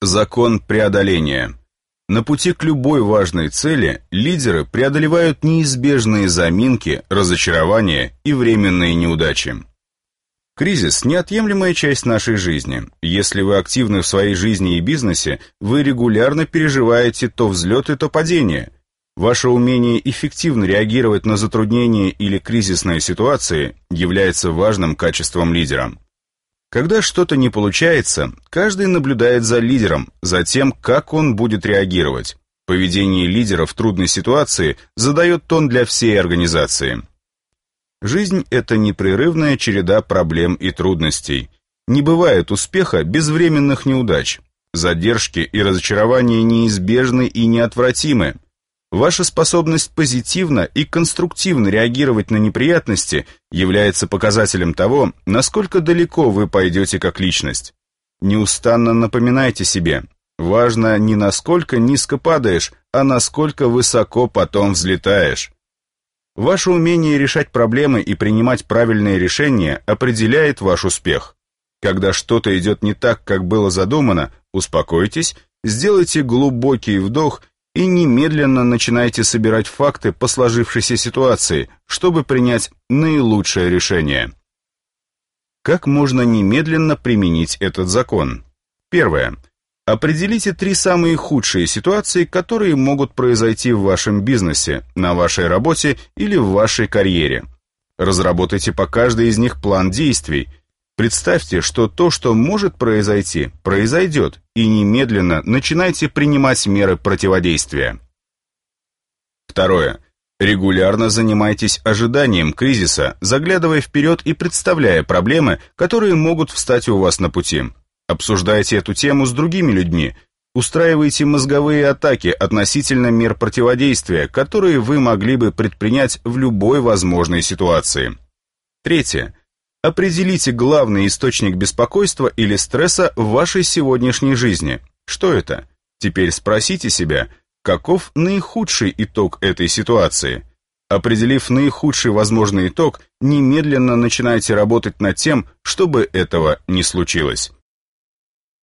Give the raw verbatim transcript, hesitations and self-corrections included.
Закон преодоления. На пути к любой важной цели лидеры преодолевают неизбежные заминки, разочарования и временные неудачи. Кризис – неотъемлемая часть нашей жизни. Если вы активны в своей жизни и бизнесе, вы регулярно переживаете то взлеты, то падения. Ваше умение эффективно реагировать на затруднения или кризисные ситуации является важным качеством лидера. Когда что-то не получается, каждый наблюдает за лидером, за тем, как он будет реагировать. Поведение лидера в трудной ситуации задает тон для всей организации. Жизнь – это непрерывная череда проблем и трудностей. Не бывает успеха без временных неудач. Задержки и разочарования неизбежны и неотвратимы. Ваша способность позитивно и конструктивно реагировать на неприятности является показателем того, насколько далеко вы пойдете как личность. Неустанно напоминайте себе, важно не насколько низко падаешь, а насколько высоко потом взлетаешь. Ваше умение решать проблемы и принимать правильные решения определяет ваш успех. Когда что-то идет не так, как было задумано, успокойтесь, сделайте глубокий вдох и немедленно начинайте собирать факты по сложившейся ситуации, чтобы принять наилучшее решение. Как можно немедленно применить этот закон? Первое. Определите три самые худшие ситуации, которые могут произойти в вашем бизнесе, на вашей работе или в вашей карьере. Разработайте по каждой из них план действий. Представьте, что то, что может произойти, произойдет, и немедленно начинайте принимать меры противодействия. Второе. Регулярно занимайтесь ожиданием кризиса, заглядывая вперед и представляя проблемы, которые могут встать у вас на пути. Обсуждайте эту тему с другими людьми. Устраивайте мозговые атаки относительно мер противодействия, которые вы могли бы предпринять в любой возможной ситуации. Третье. Определите главный источник беспокойства или стресса в вашей сегодняшней жизни. Что это? Теперь спросите себя, каков наихудший итог этой ситуации? Определив наихудший возможный итог, немедленно начинайте работать над тем, чтобы этого не случилось.